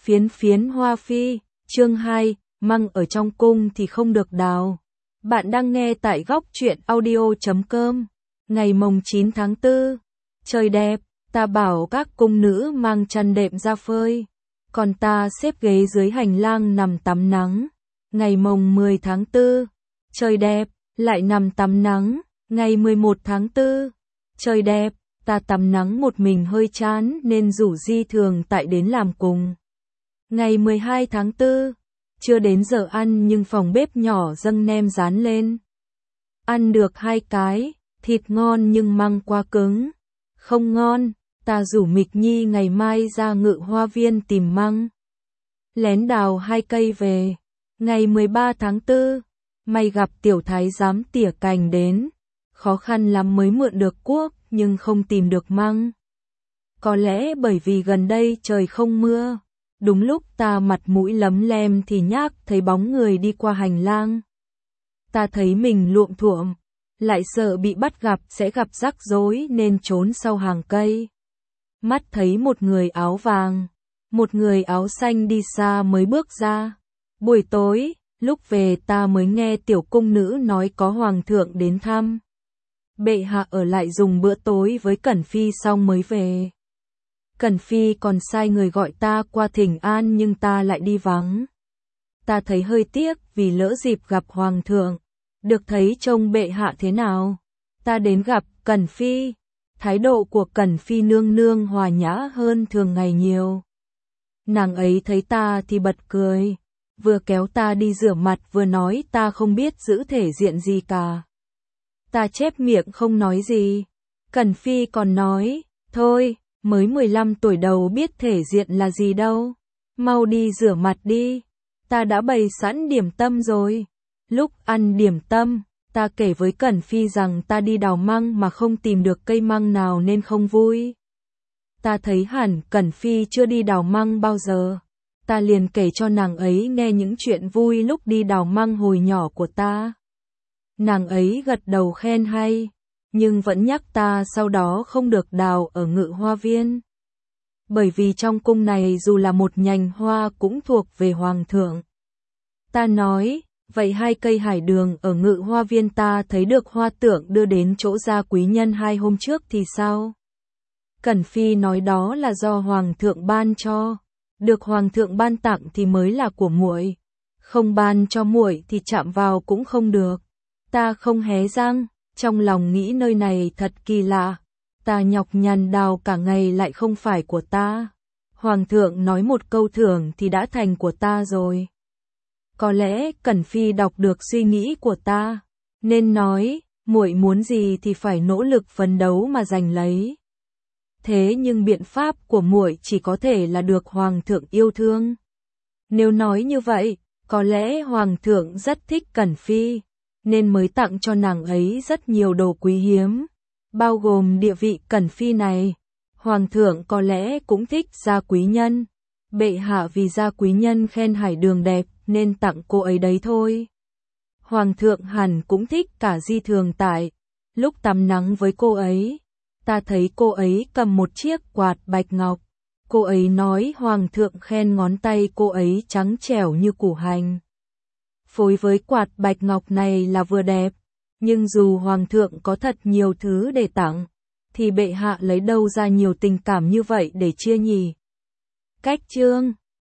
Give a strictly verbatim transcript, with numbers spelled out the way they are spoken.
Phiến phiến hoa phi, chương hai, măng ở trong cung thì không được đào. Bạn đang nghe tại góc truyện audio chấm com. Ngày mồng chín tháng tư, trời đẹp, ta bảo các cung nữ mang chăn đệm ra phơi, còn ta xếp ghế dưới hành lang nằm tắm nắng. Ngày mồng mười tháng tư, trời đẹp, lại nằm tắm nắng. Ngày mười một tháng tư, trời đẹp, ta tắm nắng một mình hơi chán nên rủ Di Thường Tại đến làm cùng. Ngày mười hai tháng tư, chưa đến giờ ăn nhưng phòng bếp nhỏ dâng nem rán lên. Ăn được hai cái, thịt ngon nhưng măng quá cứng. Không ngon, ta rủ Mịch Nhi ngày mai ra Ngự Hoa Viên tìm măng. Lén đào hai cây về. Ngày mười ba tháng tư, may gặp tiểu thái giám tỉa cành đến. Khó khăn lắm mới mượn được cuốc nhưng không tìm được măng. Có lẽ bởi vì gần đây trời không mưa. Đúng lúc ta mặt mũi lấm lem thì nhác thấy bóng người đi qua hành lang. Ta thấy mình luộm thuộm, lại sợ bị bắt gặp sẽ gặp rắc rối nên trốn sau hàng cây. Mắt thấy một người áo vàng, một người áo xanh đi xa mới bước ra. Buổi tối, lúc về ta mới nghe tiểu cung nữ nói có hoàng thượng đến thăm. Bệ hạ ở lại dùng bữa tối với Cẩn Phi xong mới về. Cẩn Phi còn sai người gọi ta qua thỉnh an nhưng ta lại đi vắng. Ta thấy hơi tiếc vì lỡ dịp gặp hoàng thượng. Được thấy trông bệ hạ thế nào? Ta đến gặp Cẩn Phi. Thái độ của Cẩn Phi nương nương hòa nhã hơn thường ngày nhiều. Nàng ấy thấy ta thì bật cười. Vừa kéo ta đi rửa mặt vừa nói ta không biết giữ thể diện gì cả. Ta chép miệng không nói gì. Cẩn Phi còn nói, thôi, mới mười lăm tuổi đầu biết thể diện là gì đâu. Mau đi rửa mặt đi. Ta đã bày sẵn điểm tâm rồi. Lúc ăn điểm tâm, ta kể với Cẩn Phi rằng ta đi đào măng mà không tìm được cây măng nào nên không vui. Ta thấy hẳn Cẩn Phi chưa đi đào măng bao giờ. Ta liền kể cho nàng ấy nghe những chuyện vui lúc đi đào măng hồi nhỏ của ta. Nàng ấy gật đầu khen hay, nhưng vẫn nhắc ta sau đó không được đào ở Ngự Hoa Viên. Bởi vì trong cung này dù là một nhành hoa cũng thuộc về hoàng thượng. Ta nói, vậy hai cây hải đường ở Ngự Hoa Viên ta thấy được hoa tượng đưa đến chỗ gia quý nhân hai hôm trước thì sao? Cẩn Phi nói đó là do hoàng thượng ban cho, được hoàng thượng ban tặng thì mới là của muội, không ban cho muội thì chạm vào cũng không được. Ta không hé răng, trong lòng nghĩ nơi này thật kỳ lạ, ta nhọc nhằn đào cả ngày lại không phải của ta. Hoàng thượng nói một câu thưởng thì đã thành của ta rồi. Có lẽ Cẩn Phi đọc được suy nghĩ của ta, nên nói, muội muốn gì thì phải nỗ lực phấn đấu mà giành lấy. Thế nhưng biện pháp của muội chỉ có thể là được hoàng thượng yêu thương. Nếu nói như vậy, có lẽ hoàng thượng rất thích Cẩn Phi, nên mới tặng cho nàng ấy rất nhiều đồ quý hiếm, bao gồm địa vị Cẩn Phi này. Hoàng thượng có lẽ cũng thích gia quý nhân. Bệ hạ vì gia quý nhân khen hải đường đẹp nên tặng cô ấy đấy thôi. Hoàng thượng hẳn cũng thích cả Di Thường Tại. Lúc tắm nắng với cô ấy, ta thấy cô ấy cầm một chiếc quạt bạch ngọc. Cô ấy nói hoàng thượng khen ngón tay cô ấy trắng trẻo như củ hành. Phối với quạt bạch ngọc này là vừa đẹp, nhưng dù hoàng thượng có thật nhiều thứ để tặng, thì bệ hạ lấy đâu ra nhiều tình cảm như vậy để chia nhỉ? Cách chương